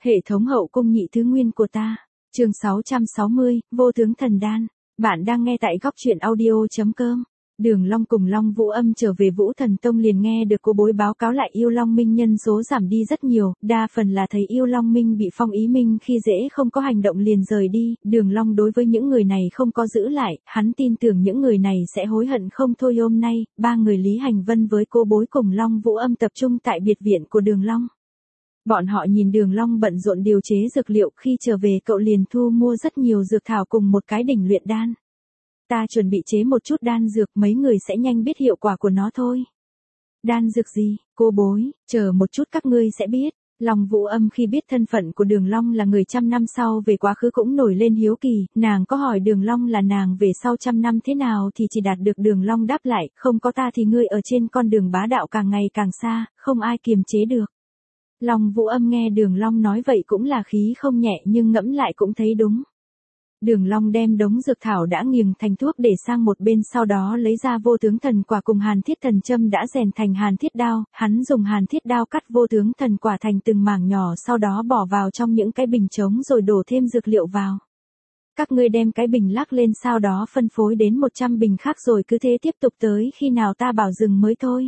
Hệ thống hậu cung nhị thứ nguyên của ta. Chương 660, vô tướng thần đan. Bạn đang nghe tại góc truyện audio.com. Đường Long cùng Long Vũ Âm trở về Vũ Thần Tông liền nghe được cô bối báo cáo lại Yêu Long Minh nhân số giảm đi rất nhiều, đa phần là thấy Yêu Long Minh bị Phong Ý Minh khi dễ không có hành động liền rời đi. Đường Long đối với những người này không có giữ lại, hắn tin tưởng những người này sẽ hối hận không thôi. Hôm nay, ba người Lý Hành Vân với cô bối cùng Long Vũ Âm tập trung tại biệt viện của Đường Long. Bọn họ nhìn Đường Long bận rộn điều chế dược liệu, khi trở về cậu liền thu mua rất nhiều dược thảo cùng một cái đỉnh luyện đan. Ta chuẩn bị chế một chút đan dược, mấy người sẽ nhanh biết hiệu quả của nó thôi. Đan dược gì, cô bối, chờ một chút các ngươi sẽ biết. Long Vũ Âm khi biết thân phận của Đường Long là người trăm năm sau về quá khứ cũng nổi lên hiếu kỳ, nàng có hỏi Đường Long là nàng về sau trăm năm thế nào thì chỉ đạt được Đường Long đáp lại, không có ta thì ngươi ở trên con đường bá đạo càng ngày càng xa, không ai kiềm chế được. Long Vũ Âm nghe Đường Long nói vậy cũng là khí không nhẹ, nhưng ngẫm lại cũng thấy đúng. Đường Long đem đống dược thảo đã nghiền thành thuốc để sang một bên, sau đó lấy ra vô tướng thần quả cùng hàn thiết thần châm đã rèn thành hàn thiết đao, hắn dùng hàn thiết đao cắt vô tướng thần quả thành từng mảng nhỏ, sau đó bỏ vào trong những cái bình trống rồi đổ thêm dược liệu vào. Các ngươi đem cái bình lắc lên, sau đó phân phối đến 100 bình khác rồi cứ thế tiếp tục tới khi nào ta bảo dừng mới thôi.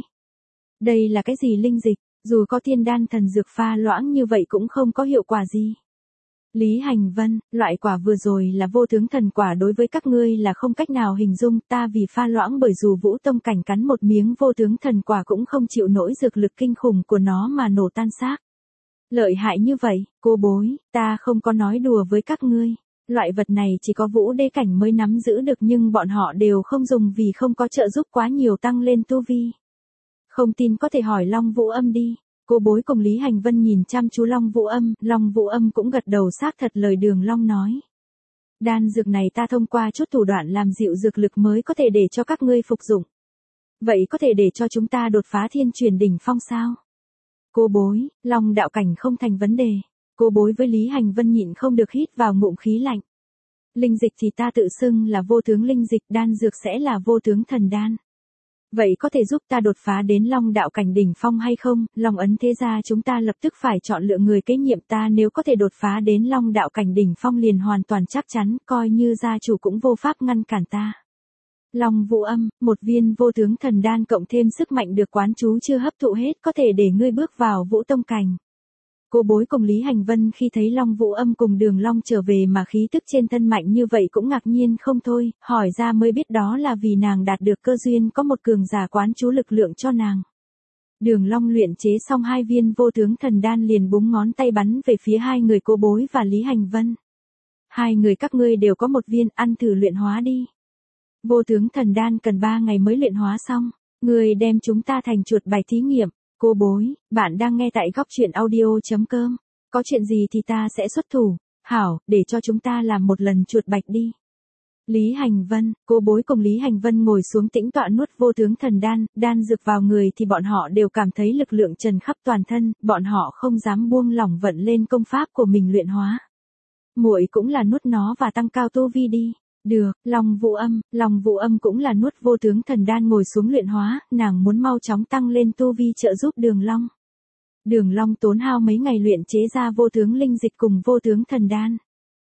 Đây là cái gì linh dịch? Dù có thiên đan thần dược pha loãng như vậy cũng không có hiệu quả gì. Lý Hành Vân, loại quả vừa rồi là vô tướng thần quả, đối với các ngươi là không cách nào hình dung, ta vì pha loãng bởi dù Vũ Tông Cảnh cắn một miếng vô tướng thần quả cũng không chịu nổi dược lực kinh khủng của nó mà nổ tan xác. Lợi hại như vậy, cô bối, ta không có nói đùa với các ngươi. Loại vật này chỉ có Vũ Đế Cảnh mới nắm giữ được, nhưng bọn họ đều không dùng vì không có trợ giúp quá nhiều tăng lên tu vi. Không tin có thể hỏi Long Vũ Âm đi. Cô bối cùng Lý Hành Vân nhìn chăm chú Long Vũ Âm cũng gật đầu xác thật lời Đường Long nói. Đan dược này ta thông qua chút thủ đoạn làm dịu dược lực mới có thể để cho các ngươi phục dụng. Vậy có thể để cho chúng ta đột phá thiên truyền đỉnh phong sao? Cô bối, Long đạo cảnh không thành vấn đề. Cô bối với Lý Hành Vân nhịn không được hít vào ngụm khí lạnh. Linh dịch thì ta tự xưng là vô tướng linh dịch, đan dược sẽ là vô tướng thần đan. Vậy có thể giúp ta đột phá đến Long đạo cảnh đỉnh phong hay không? Long ấn thế gia chúng ta lập tức phải chọn lựa người kế nhiệm ta, nếu có thể đột phá đến Long đạo cảnh đỉnh phong liền hoàn toàn chắc chắn, coi như gia chủ cũng vô pháp ngăn cản ta. Long Vũ Âm, một viên vô tướng thần đan cộng thêm sức mạnh được quán chú chưa hấp thụ hết có thể để ngươi bước vào Vũ Tông cảnh. Cô bối cùng Lý Hành Vân khi thấy Long Vũ Âm cùng Đường Long trở về mà khí tức trên thân mạnh như vậy cũng ngạc nhiên không thôi, hỏi ra mới biết đó là vì nàng đạt được cơ duyên có một cường giả quán chú lực lượng cho nàng. Đường Long luyện chế xong 2 viên vô tướng thần đan liền búng ngón tay bắn về phía hai người cô bối và Lý Hành Vân. Hai người các ngươi đều có một viên, ăn thử luyện hóa đi. Vô tướng thần đan cần 3 ngày mới luyện hóa xong, ngươi đem chúng ta thành chuột bạch thí nghiệm. Cô bối, bạn đang nghe tại góc truyện audio.com. Có chuyện gì thì ta sẽ xuất thủ. Hảo, để cho chúng ta làm một lần chuột bạch đi. Lý Hành Vân, cô bối cùng Lý Hành Vân ngồi xuống tĩnh tọa nuốt vô tướng thần đan, đan dược vào người thì bọn họ đều cảm thấy lực lượng tràn khắp toàn thân, bọn họ không dám buông lỏng vận lên công pháp của mình luyện hóa. Muội cũng là nuốt nó và tăng cao tu vi đi. Được, Long Vũ Âm cũng là nuốt vô tướng thần đan ngồi xuống luyện hóa, nàng muốn mau chóng tăng lên tu vi trợ giúp Đường Long. Đường Long tốn hao mấy ngày luyện chế ra vô tướng linh dịch cùng vô tướng thần đan.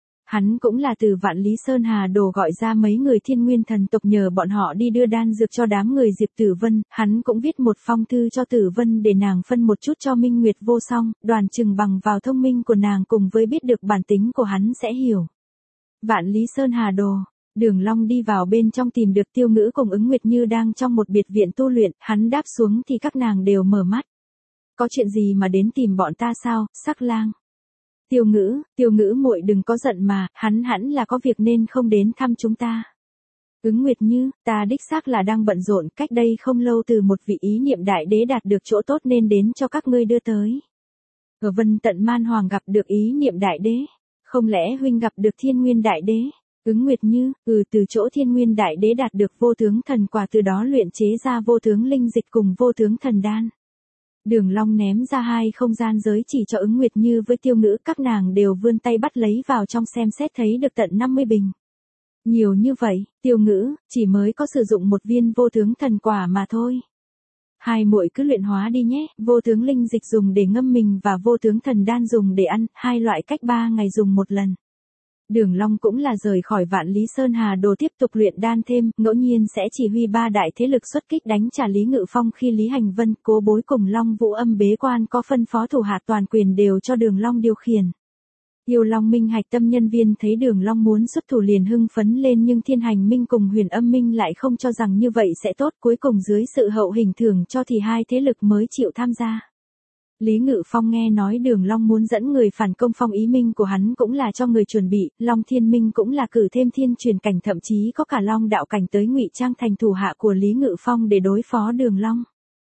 Hắn cũng là từ Vạn Lý Sơn Hà Đồ gọi ra mấy người Thiên Nguyên thần tộc nhờ bọn họ đi đưa đan dược cho đám người Diệp Tử Vân, hắn cũng viết một phong thư cho Tử Vân để nàng phân một chút cho Minh Nguyệt Vô Song, đoàn chừng bằng vào thông minh của nàng cùng với biết được bản tính của hắn sẽ hiểu. Vạn Lý Sơn Hà Đồ. Đường Long đi vào bên trong tìm được Tiêu Ngữ cùng Ứng Nguyệt Như đang trong một biệt viện tu luyện, hắn đáp xuống thì các nàng đều mở mắt. Có chuyện gì mà đến tìm bọn ta sao, Sắc Lang? Tiêu Ngữ muội đừng có giận mà, hắn hẳn là có việc nên không đến thăm chúng ta. Ứng Nguyệt Như, ta đích xác là đang bận rộn, cách đây không lâu từ một vị ý niệm đại đế đạt được chỗ tốt nên đến cho các ngươi đưa tới. Ở Vân Tận Man Hoàng gặp được ý niệm đại đế. Không lẽ huynh gặp được Thiên Nguyên Đại Đế? Ứng Nguyệt Như, từ chỗ Thiên Nguyên Đại Đế đạt được vô tướng thần quả, từ đó luyện chế ra vô tướng linh dịch cùng vô tướng thần đan. Đường Long ném ra 2 không gian giới chỉ cho Ứng Nguyệt Như với Tiêu Ngữ, các nàng đều vươn tay bắt lấy vào trong xem xét thấy được tận 50 bình. Nhiều như vậy, Tiêu Ngữ, chỉ mới có sử dụng một viên vô tướng thần quả mà thôi. hai muội cứ luyện hóa đi nhé, vô tướng linh dịch dùng để ngâm mình và vô tướng thần đan dùng để ăn, hai loại cách 3 ngày dùng một lần. Đường Long cũng là rời khỏi Vạn Lý Sơn Hà Đồ tiếp tục luyện đan thêm, ngẫu nhiên sẽ chỉ huy 3 đại thế lực xuất kích đánh trả Lý Ngự Phong khi Lý Hành Vân, Cố Bối cùng Long Vũ Âm bế quan có phân phó thủ hạ toàn quyền đều cho Đường Long điều khiển. Yêu Long Minh hạch tâm nhân viên thấy Đường Long muốn xuất thủ liền hưng phấn lên nhưng Thiên Hành Minh cùng Huyền Âm Minh lại không cho rằng như vậy sẽ tốt, cuối cùng dưới sự hậu hình thưởng cho thì hai thế lực mới chịu tham gia. Lý Ngự Phong nghe nói Đường Long muốn dẫn người phản công Phong Ý Minh của hắn cũng là cho người chuẩn bị, Long Thiên Minh cũng là cử thêm thiên truyền cảnh thậm chí có cả Long đạo cảnh tới ngụy trang thành thủ hạ của Lý Ngự Phong để đối phó Đường Long.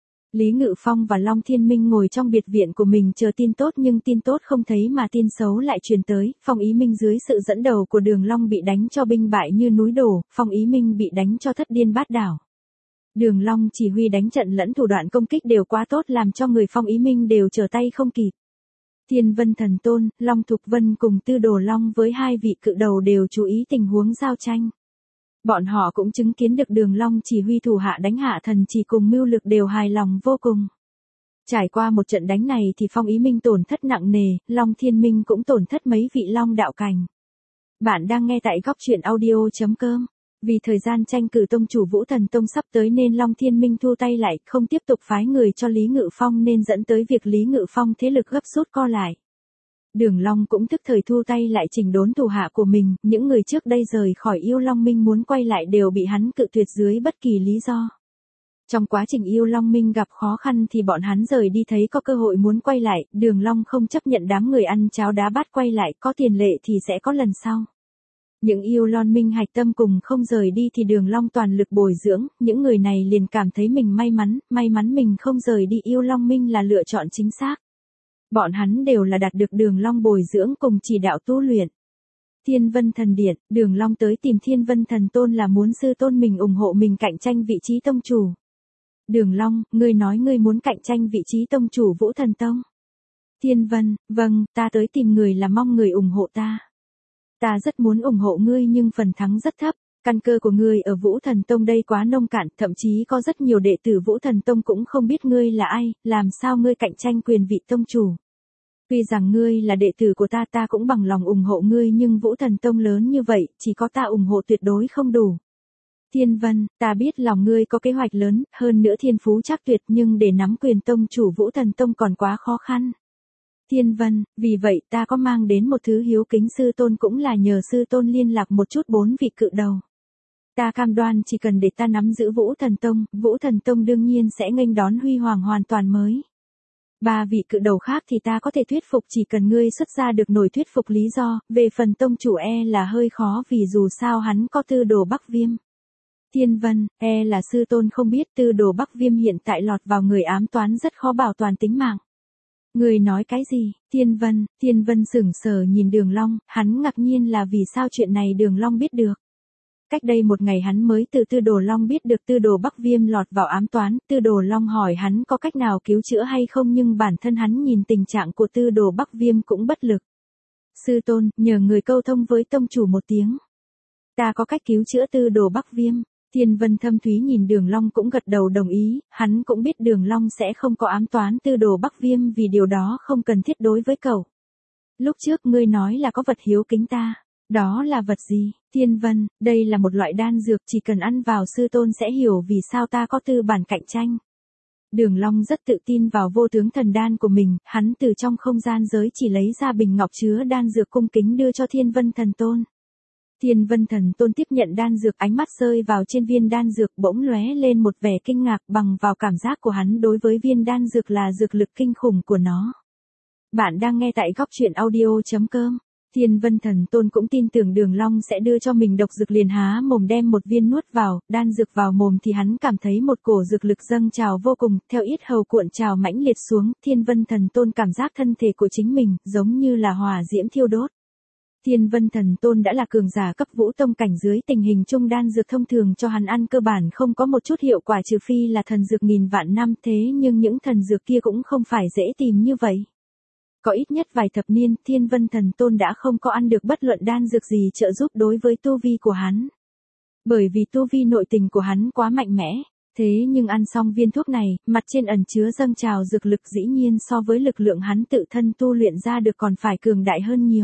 Lý Ngự Phong và Long Thiên Minh ngồi trong biệt viện của mình chờ tin tốt nhưng tin tốt không thấy mà tin xấu lại truyền tới, Phong Ý Minh dưới sự dẫn đầu của Đường Long bị đánh cho binh bại như núi đổ, Phong Ý Minh bị đánh cho thất điên bát đảo. Đường Long chỉ huy đánh trận lẫn thủ đoạn công kích đều quá tốt làm cho người Phong Ý Minh đều trở tay không kịp. Thiên Vân Thần Tôn, Long Thục Vân cùng Tư Đồ Long với hai vị cự đầu đều chú ý tình huống giao tranh. Bọn họ cũng chứng kiến được Đường Long chỉ huy thủ hạ đánh hạ thần chỉ cùng mưu lực đều hài lòng vô cùng. Trải qua một trận đánh này thì Phong Ý Minh tổn thất nặng nề, Long Thiên Minh cũng tổn thất mấy vị Long đạo cảnh. Bạn đang nghe tại goctruyện.audio.com. Vì thời gian tranh cử tông chủ Vũ Thần Tông sắp tới nên Long Thiên Minh thu tay lại, không tiếp tục phái người cho Lý Ngự Phong nên dẫn tới việc Lý Ngự Phong thế lực gấp rút co lại. Đường Long cũng tức thời thu tay lại chỉnh đốn thủ hạ của mình, những người trước đây rời khỏi Yêu Long Minh muốn quay lại đều bị hắn cự tuyệt dưới bất kỳ lý do. Trong quá trình Yêu Long Minh gặp khó khăn thì bọn hắn rời đi thấy có cơ hội muốn quay lại, Đường Long không chấp nhận đám người ăn cháo đá bát quay lại, có tiền lệ thì sẽ có lần sau. Những Yêu Long Minh hạch tâm cùng không rời đi thì Đường Long toàn lực bồi dưỡng, những người này liền cảm thấy mình may mắn mình không rời đi Yêu Long Minh là lựa chọn chính xác. Bọn hắn đều là đạt được Đường Long bồi dưỡng cùng chỉ đạo tu luyện. Thiên Vân Thần Điện, Đường Long tới tìm Thiên Vân Thần Tôn là muốn sư tôn mình ủng hộ mình cạnh tranh vị trí tông chủ. Đường Long, ngươi nói ngươi muốn cạnh tranh vị trí tông chủ Vũ Thần Tông. Thiên Vân, vâng, ta tới tìm người là mong người ủng hộ ta. Ta rất muốn ủng hộ ngươi nhưng phần thắng rất thấp, căn cơ của ngươi ở Vũ Thần Tông đây quá nông cạn, thậm chí có rất nhiều đệ tử Vũ Thần Tông cũng không biết ngươi là ai, làm sao ngươi cạnh tranh quyền vị tông chủ. Tuy rằng ngươi là đệ tử của ta, ta cũng bằng lòng ủng hộ ngươi nhưng Vũ Thần Tông lớn như vậy, chỉ có ta ủng hộ tuyệt đối không đủ. Thiên Vân, ta biết lòng ngươi có kế hoạch lớn, hơn nữa thiên phú chắc tuyệt nhưng để nắm quyền tông chủ Vũ Thần Tông còn quá khó khăn. Thiên Vân, vì vậy ta có mang đến một thứ hiếu kính sư tôn cũng là nhờ sư tôn liên lạc một chút 4 vị cự đầu. Ta cam đoan chỉ cần để ta nắm giữ Vũ Thần Tông đương nhiên sẽ nghênh đón huy hoàng hoàn toàn mới. 3 vị cự đầu khác thì ta có thể thuyết phục chỉ cần ngươi xuất ra được nổi thuyết phục lý do, về phần tông chủ là hơi khó vì dù sao hắn có Tư Đồ Bắc Viêm. Thiên Vân, là sư tôn không biết Tư Đồ Bắc Viêm hiện tại lọt vào người ám toán rất khó bảo toàn tính mạng. Người nói cái gì? Thiên Vân sững sờ nhìn Đường Long, hắn ngạc nhiên là vì sao chuyện này Đường Long biết được. Cách đây một ngày hắn mới từ Tư Đồ Long biết được Tư Đồ Bắc Viêm lọt vào ám toán, Tư Đồ Long hỏi hắn có cách nào cứu chữa hay không nhưng bản thân hắn nhìn tình trạng của Tư Đồ Bắc Viêm cũng bất lực. Sư tôn, nhờ người câu thông với tông chủ một tiếng. Ta có cách cứu chữa Tư Đồ Bắc Viêm. Thiên Vân thâm thúy nhìn Đường Long cũng gật đầu đồng ý, hắn cũng biết Đường Long sẽ không có ám toán Tư Đồ Bắc Viêm vì điều đó không cần thiết đối với cậu. Lúc trước ngươi nói là có vật hiếu kính ta, đó là vật gì? Thiên Vân, đây là một loại đan dược chỉ cần ăn vào sư tôn sẽ hiểu vì sao ta có tư bản cạnh tranh. Đường Long rất tự tin vào vô tướng thần đan của mình, hắn từ trong không gian giới chỉ lấy ra bình ngọc chứa đan dược cung kính đưa cho Thiên Vân Thần Tôn. Thiên Vân Thần Tôn tiếp nhận đan dược, ánh mắt rơi vào trên viên đan dược bỗng lóe lên một vẻ kinh ngạc bằng vào cảm giác của hắn đối với viên đan dược là dược lực kinh khủng của nó. Bạn đang nghe tại goctruyện.audio.com. Thiên Vân Thần Tôn cũng tin tưởng Đường Long sẽ đưa cho mình độc dược liền há mồm đem một viên nuốt vào, đan dược vào mồm thì hắn cảm thấy một cổ dược lực dâng trào vô cùng, theo yết hầu cuộn trào mãnh liệt xuống, Thiên Vân Thần Tôn cảm giác thân thể của chính mình giống như là hỏa diễm thiêu đốt. Thiên Vân Thần Tôn đã là cường giả cấp Vũ Tông cảnh dưới tình hình chung đan dược thông thường cho hắn ăn cơ bản không có một chút hiệu quả trừ phi là thần dược nghìn vạn năm thế nhưng những thần dược kia cũng không phải dễ tìm như vậy. Có ít nhất vài thập niên, Thiên Vân Thần Tôn đã không có ăn được bất luận đan dược gì trợ giúp đối với tu vi của hắn. Bởi vì tu vi nội tình của hắn quá mạnh mẽ, Thế nhưng ăn xong viên thuốc này, mặt trên ẩn chứa dâng trào dược lực dĩ nhiên so với lực lượng hắn tự thân tu luyện ra được còn phải cường đại hơn nhiều.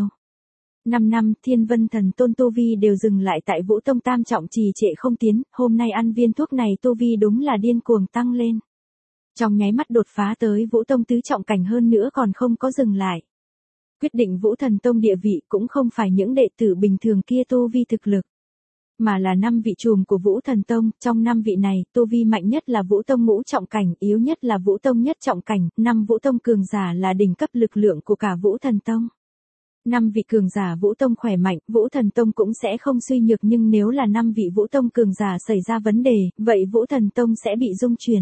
5 năm, Thiên Vân Thần Tôn tu vi đều dừng lại tại Vũ Tông tam trọng trì trệ không tiến, hôm nay ăn viên thuốc này tu vi đúng là điên cuồng tăng lên. Trong nháy mắt đột phá tới Vũ Tông tứ trọng cảnh hơn nữa còn không có dừng lại. Quyết định Vũ Thần Tông địa vị cũng không phải những đệ tử bình thường kia tu vi thực lực, mà là 5 vị trùm của Vũ Thần Tông, trong 5 vị này, tu vi mạnh nhất là Vũ Tông ngũ trọng cảnh, yếu nhất là Vũ Tông nhất trọng cảnh, 5 Vũ Tông cường giả là đỉnh cấp lực lượng của cả Vũ Thần Tông. 5 vị cường giả Vũ Tông khỏe mạnh, Vũ Thần Tông cũng sẽ không suy nhược, nhưng nếu là 5 vị Vũ Tông cường giả xảy ra vấn đề, vậy Vũ Thần Tông sẽ bị rung chuyển.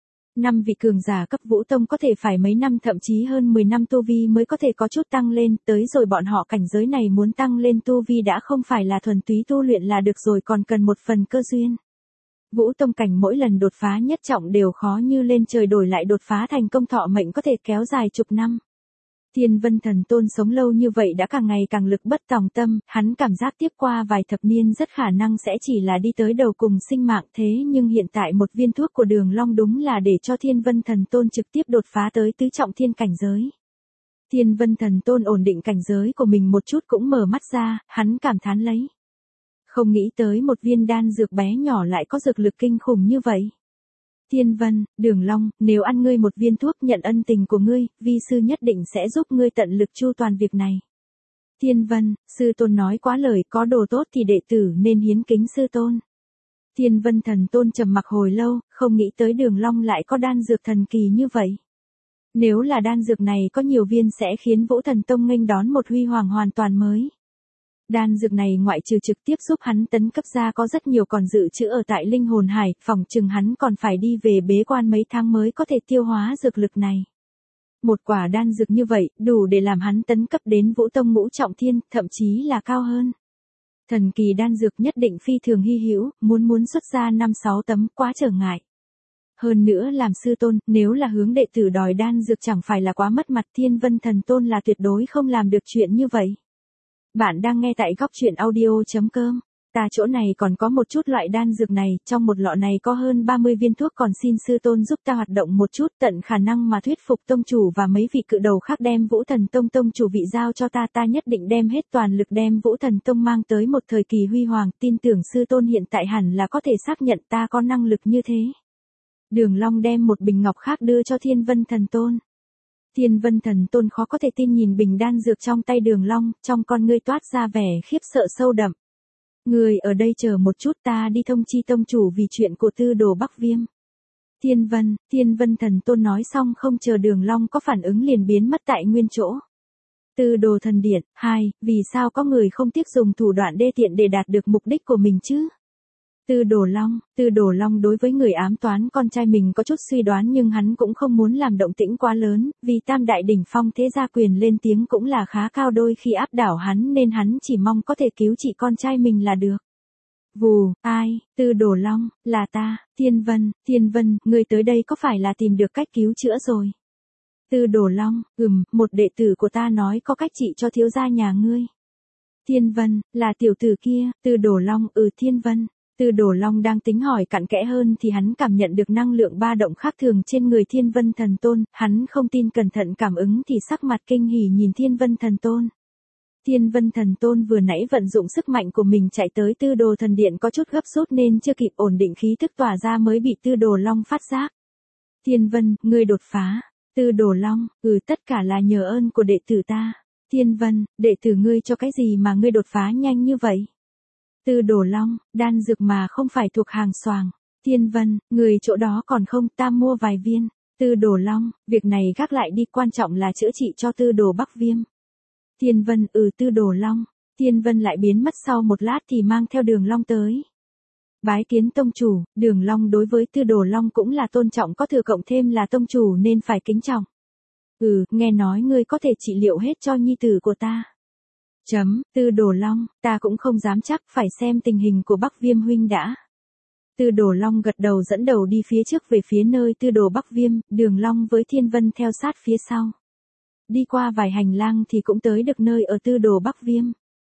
5 vị cường giả cấp Vũ Tông có thể phải mấy năm thậm chí hơn 10 năm tu vi mới có thể có chút tăng lên, tới rồi bọn họ cảnh giới này muốn tăng lên tu vi đã không phải là thuần túy tu luyện là được rồi, còn cần một phần cơ duyên. Vũ Tông cảnh mỗi lần đột phá nhất trọng đều khó như lên trời, đổi lại đột phá thành công thọ mệnh có thể kéo dài chục năm. Thiên Vân Thần Tôn sống lâu như vậy đã càng ngày càng lực bất tòng tâm, hắn cảm giác tiếp qua vài thập niên rất khả năng sẽ chỉ là đi tới đầu cùng sinh mạng, thế nhưng hiện tại một viên thuốc của Đường Long đúng là để cho Thiên Vân Thần Tôn trực tiếp đột phá tới tứ trọng thiên cảnh giới. Thiên Vân Thần Tôn ổn định cảnh giới của mình một chút cũng mở mắt ra, hắn cảm thán lấy. Không nghĩ tới một viên đan dược bé nhỏ lại có dược lực kinh khủng như vậy. Thiên Vân, Đường Long, nếu ăn ngươi một viên thuốc nhận ân tình của ngươi, vi sư nhất định sẽ giúp ngươi tận lực chu toàn việc này. Thiên Vân, sư tôn nói quá lời, có đồ tốt thì đệ tử nên hiến kính sư tôn. Thiên Vân Thần Tôn trầm mặc hồi lâu, không nghĩ tới Đường Long lại có đan dược thần kỳ như vậy. Nếu là đan dược này có nhiều viên sẽ khiến Vũ Thần Tông nghênh đón một huy hoàng hoàn toàn mới. Đan dược này ngoại trừ trực tiếp giúp hắn tấn cấp ra có rất nhiều còn dự trữ ở tại linh hồn hải, phòng chừng hắn còn phải đi về bế quan mấy tháng mới có thể tiêu hóa dược lực này. Một quả đan dược như vậy, đủ để làm hắn tấn cấp đến Vũ Tông ngũ trọng thiên, thậm chí là cao hơn. Thần kỳ đan dược nhất định phi thường hy hữu, muốn xuất ra 5-6 tấm quá trở ngại. Hơn nữa làm sư tôn, nếu là hướng đệ tử đòi đan dược chẳng phải là quá mất mặt, Thiên Vân Thần Tôn là tuyệt đối không làm được chuyện như vậy. Bạn đang nghe tại góc truyện audio.com. Ta chỗ này còn có một chút loại đan dược này, trong một lọ này có hơn 30 viên thuốc, còn xin sư tôn giúp ta hoạt động một chút, tận khả năng mà thuyết phục tông chủ và mấy vị cự đầu khác đem Vũ Thần Tông tông chủ vị giao cho ta, ta nhất định đem hết toàn lực đem Vũ Thần Tông mang tới một thời kỳ huy hoàng, tin tưởng sư tôn hiện tại hẳn là có thể xác nhận ta có năng lực như thế. Đường Long đem một bình ngọc khác đưa cho Thiên Vân Thần Tôn. Thiên Vân Thần Tôn khó có thể tin nhìn bình đan dược trong tay Đường Long, trong con ngươi toát ra vẻ khiếp sợ sâu đậm. Người ở đây chờ một chút, ta đi thông chi tông chủ vì chuyện của Tư Đồ Bắc Viêm. Thiên Vân Thần Tôn nói xong không chờ Đường Long có phản ứng liền biến mất tại nguyên chỗ. Tư Đồ Thần Điện, 2, vì sao có người không tiếc dùng thủ đoạn đê tiện để đạt được mục đích của mình chứ? Tư Đồ Long đối với người ám toán con trai mình có chút suy đoán, nhưng hắn cũng không muốn làm động tĩnh quá lớn, vì tam đại đỉnh phong thế gia quyền lên tiếng cũng là khá cao, đôi khi áp đảo hắn nên hắn chỉ mong có thể cứu trị con trai mình là được. Vù, ai, Tư Đồ Long, là ta, Thiên Vân, ngươi tới đây có phải là tìm được cách cứu chữa rồi? Tư Đồ Long, một đệ tử của ta nói có cách trị cho thiếu gia nhà ngươi. Thiên Vân, là tiểu tử kia, Tư Đồ Long, Thiên Vân. Tư Đồ Long đang tính hỏi cặn kẽ hơn thì hắn cảm nhận được năng lượng ba động khác thường trên người Thiên Vân Thần Tôn, hắn không tin, cẩn thận cảm ứng thì sắc mặt kinh hỉ nhìn Thiên Vân Thần Tôn. Thiên Vân Thần Tôn vừa nãy vận dụng sức mạnh của mình chạy tới Tư Đồ Thần Điện có chút gấp rút nên chưa kịp ổn định khí tức tỏa ra mới bị Tư Đồ Long phát giác. Thiên Vân, ngươi đột phá. Tư Đồ Long, tất cả là nhờ ơn của đệ tử ta. Thiên Vân, đệ tử ngươi cho cái gì mà ngươi đột phá nhanh như vậy? Tư Đồ Long, đan dược mà không phải thuộc hàng xoàng. Thiên Vân, người chỗ đó còn không, ta mua vài viên. Tư Đồ Long, việc này gác lại đi, quan trọng là chữa trị cho Tư Đồ Bắc Viêm. Thiên Vân, Tư Đồ Long. Thiên Vân lại biến mất sau một lát thì mang theo Đường Long tới. Bái kiến tông chủ, Đường Long đối với Tư Đồ Long cũng là tôn trọng có thừa, cộng thêm là tông chủ nên phải kính trọng. Nghe nói ngươi có thể trị liệu hết cho nhi tử của ta. Tư Đồ Long, ta cũng không dám chắc, phải xem tình hình của Bắc Viêm huynh đã. Tư Đồ Long gật đầu dẫn đầu đi phía trước về phía nơi Tư Đồ Bắc Viêm, Đường Long với Thiên Vân theo sát phía sau. Đi qua vài hành lang thì cũng tới được nơi ở Tư Đồ Bắc Viêm.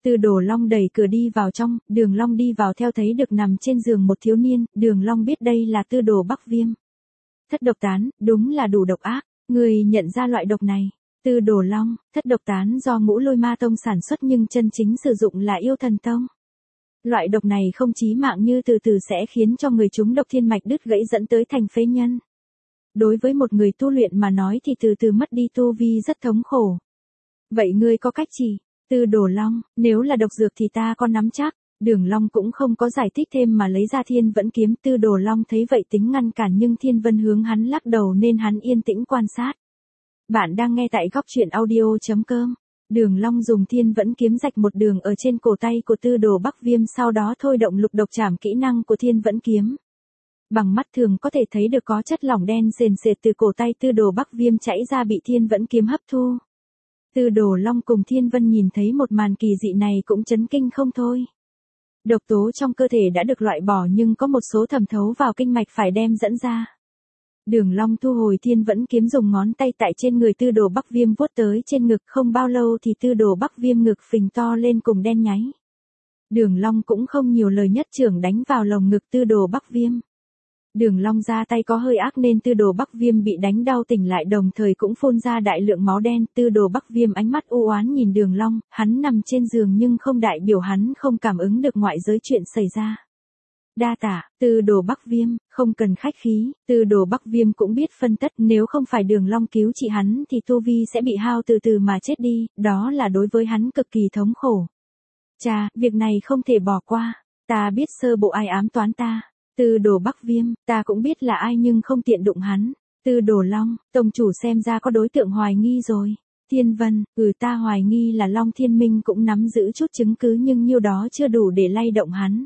Tư Đồ Long đẩy cửa đi vào trong, Đường Long đi vào theo thấy được nằm trên giường một thiếu niên, Đường Long biết đây là Tư Đồ Bắc Viêm. Thất độc tán, đúng là đủ độc ác, người nhận ra loại độc này. Tư Đồ Long, thất độc tán do Ngũ Lôi Ma Tông sản xuất nhưng chân chính sử dụng là Yêu Thần Tông. Loại độc này không chí mạng như từ từ sẽ khiến cho người chúng độc thiên mạch đứt gãy dẫn tới thành phế nhân. Đối với một người tu luyện mà nói thì từ từ mất đi tu vi rất thống khổ. Vậy ngươi có cách chỉ? Tư Đồ Long, nếu là độc dược thì ta có nắm chắc. Đường Long cũng không có giải thích thêm mà lấy ra Thiên Vẫn kiếm. Tư Đồ Long thấy vậy tính ngăn cản nhưng Thiên Vân hướng hắn lắc đầu nên hắn yên tĩnh quan sát. Bạn đang nghe tại góc truyện audio.com. Đường Long dùng Thiên Vẫn kiếm rạch một đường ở trên cổ tay của Tư Đồ Bắc Viêm, sau đó thôi động lục độc trảm kỹ năng của Thiên Vẫn kiếm. Bằng mắt thường có thể thấy được có chất lỏng đen sền sệt từ cổ tay Tư Đồ Bắc Viêm chảy ra bị Thiên Vẫn kiếm hấp thu. Tư Đồ Long cùng Thiên Vân nhìn thấy một màn kỳ dị này cũng chấn kinh không thôi. Độc tố trong cơ thể đã được loại bỏ nhưng có một số thẩm thấu vào kinh mạch phải đem dẫn ra. Đường Long thu hồi Thiên Vẫn kiếm, dùng ngón tay tại trên người Tư Đồ Bắc Viêm vuốt tới trên ngực, không bao lâu thì Tư Đồ Bắc Viêm ngực phình to lên cùng đen nháy. Đường Long cũng không nhiều lời, nhất chưởng đánh vào lồng ngực Tư Đồ Bắc Viêm. Đường Long ra tay có hơi ác nên Tư Đồ Bắc Viêm bị đánh đau tỉnh lại, đồng thời cũng phun ra đại lượng máu đen. Tư Đồ Bắc Viêm ánh mắt u oán nhìn Đường Long, hắn nằm trên giường nhưng không đại biểu hắn không cảm ứng được ngoại giới chuyện xảy ra. Đa tạ, Tư Đồ Bắc Viêm, không cần khách khí. Tư Đồ Bắc Viêm cũng biết phân tất, nếu không phải Đường Long cứu trị hắn thì tu vi sẽ bị hao từ từ mà chết đi, đó là đối với hắn cực kỳ thống khổ. Cha, việc này không thể bỏ qua, ta biết sơ bộ ai ám toán ta. Tư Đồ Bắc Viêm, ta cũng biết là ai nhưng không tiện đụng hắn. Tư Đồ Long, tông chủ xem ra có đối tượng hoài nghi rồi. Thiên Vân, ta hoài nghi là Long Thiên Minh cũng nắm giữ chút chứng cứ nhưng nhiêu đó chưa đủ để lay động hắn.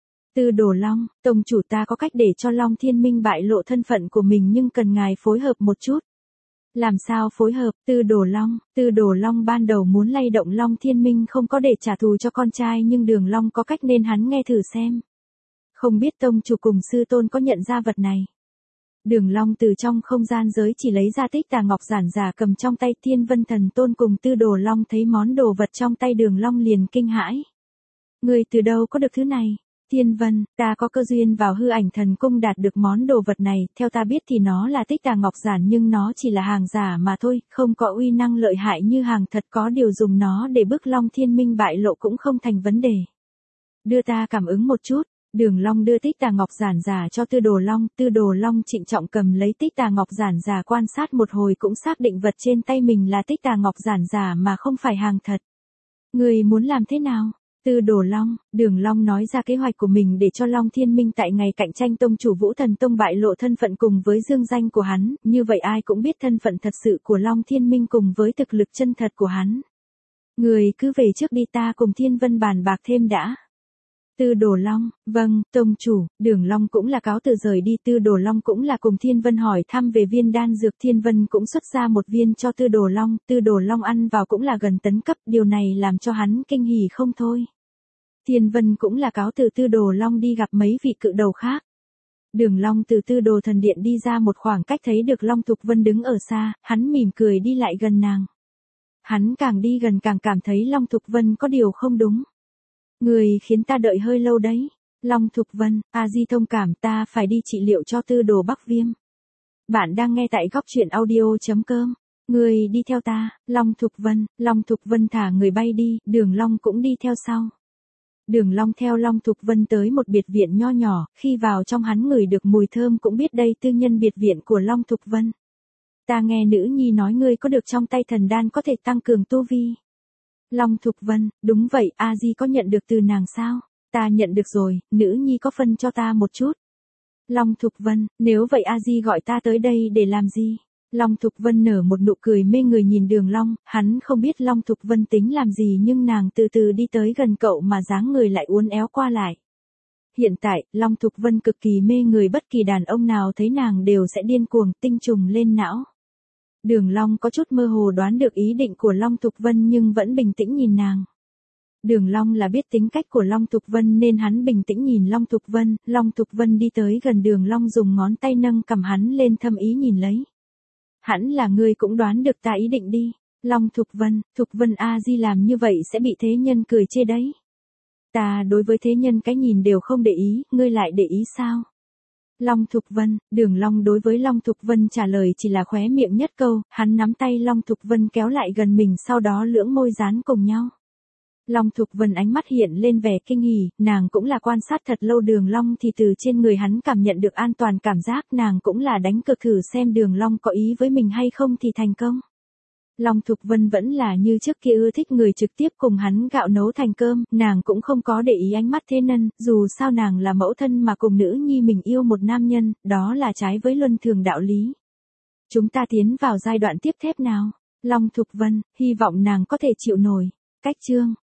Tư Đồ Long, tông chủ, ta có cách để cho Long Thiên Minh bại lộ thân phận của mình nhưng cần ngài phối hợp một chút. Làm sao phối hợp? Tư Đồ Long ban đầu muốn lay động Long Thiên Minh không có để trả thù cho con trai nhưng Đường Long có cách nên hắn nghe thử xem. Không biết tông chủ cùng sư tôn có nhận ra vật này. Đường Long từ trong không gian giới chỉ lấy ra Tích Tà Ngọc giản giả cầm trong tay. Thiên Vân Thần Tôn cùng Tư Đồ Long thấy món đồ vật trong tay Đường Long liền kinh hãi. Ngươi từ đâu có được thứ này? Thiên Vân, ta có cơ duyên vào Hư Ảnh Thần Cung đạt được món đồ vật này, theo ta biết thì nó là Tích Tà Ngọc giản nhưng nó chỉ là hàng giả mà thôi, không có uy năng lợi hại như hàng thật, có điều dùng nó để bức Long Thiên Minh bại lộ cũng không thành vấn đề. Đưa ta cảm ứng một chút. Đường Long đưa Tích Tà Ngọc giản giả cho Tư Đồ Long trịnh trọng cầm lấy Tích Tà Ngọc giản giả quan sát một hồi cũng xác định vật trên tay mình là Tích Tà Ngọc giản giả mà không phải hàng thật. Người muốn làm thế nào? Tư Đồ Long, Đường Long nói ra kế hoạch của mình để cho Long Thiên Minh tại ngày cạnh tranh tông chủ Vũ Thần Tông bại lộ thân phận cùng với dương danh của hắn, như vậy ai cũng biết thân phận thật sự của Long Thiên Minh cùng với thực lực chân thật của hắn. Người cứ về trước đi, ta cùng Thiên Vân bàn bạc thêm đã. Tư Đồ Long, vâng, tông chủ. Đường Long cũng là cáo từ rời đi. Tư Đồ Long cũng là cùng Thiên Vân hỏi thăm về viên đan dược. Thiên Vân cũng xuất ra một viên cho Tư Đồ Long. Tư Đồ Long ăn vào cũng là gần tấn cấp, điều này làm cho hắn kinh hỉ không thôi. Thiên Vân cũng là cáo từ Tư Đồ Long đi gặp mấy vị cự đầu khác. Đường Long từ Tư Đồ Thần Điện đi ra một khoảng cách thấy được Long Thục Vân đứng ở xa, hắn mỉm cười đi lại gần nàng. Hắn càng đi gần càng cảm thấy Long Thục Vân có điều không đúng. Người khiến ta đợi hơi lâu đấy. Long Thục Vân, A Di thông cảm, ta phải đi trị liệu cho Tư Đồ Bắc Viêm. Bạn đang nghe tại góc truyện audio.com. Người đi theo ta. Long Thục Vân thả người bay đi, Đường Long cũng đi theo sau. Đường Long theo Long Thục Vân tới một biệt viện nho nhỏ, khi vào trong hắn ngửi được mùi thơm cũng biết đây tư nhân biệt viện của Long Thục Vân. Ta nghe nữ nhi nói ngươi có được trong tay thần đan có thể tăng cường tu vi. Long Thục Vân, đúng vậy, A Di có nhận được từ nàng sao? Ta nhận được rồi, nữ nhi có phân cho ta một chút. Long Thục Vân, nếu vậy A Di gọi ta tới đây để làm gì? Long Thục Vân nở một nụ cười mê người nhìn Đường Long, hắn không biết Long Thục Vân tính làm gì nhưng nàng từ từ đi tới gần cậu mà dáng người lại uốn éo qua lại. Hiện tại, Long Thục Vân cực kỳ mê người, bất kỳ đàn ông nào thấy nàng đều sẽ điên cuồng, tinh trùng lên não. Đường Long có chút mơ hồ đoán được ý định của Long Thục Vân nhưng vẫn bình tĩnh nhìn nàng. Đường Long là biết tính cách của Long Thục Vân nên hắn bình tĩnh nhìn Long Thục Vân đi tới gần Đường Long dùng ngón tay nâng cầm hắn lên thâm ý nhìn lấy. Hẳn là ngươi cũng đoán được ta ý định đi. Long Thục Vân a di làm như vậy sẽ bị thế nhân cười chê đấy. Ta đối với thế nhân cái nhìn đều không để ý, ngươi lại để ý sao? Long Thục Vân, Đường Long đối với Long Thục Vân trả lời chỉ là khóe miệng nhất câu, hắn nắm tay Long Thục Vân kéo lại gần mình sau đó lưỡng môi dán cùng nhau. Long Thục Vân ánh mắt hiện lên vẻ kinh hỉ, nàng cũng là quan sát thật lâu Đường Long thì từ trên người hắn cảm nhận được an toàn cảm giác, nàng cũng là đánh cược thử xem Đường Long có ý với mình hay không thì thành công. Long Thục Vân vẫn là như trước kia ưa thích người trực tiếp cùng hắn gạo nấu thành cơm, nàng cũng không có để ý ánh mắt thế nhân, dù sao nàng là mẫu thân mà cùng nữ nhi mình yêu một nam nhân, đó là trái với luân thường đạo lý. Chúng ta tiến vào giai đoạn tiếp theo nào? Long Thục Vân, hy vọng nàng có thể chịu nổi. Cách chương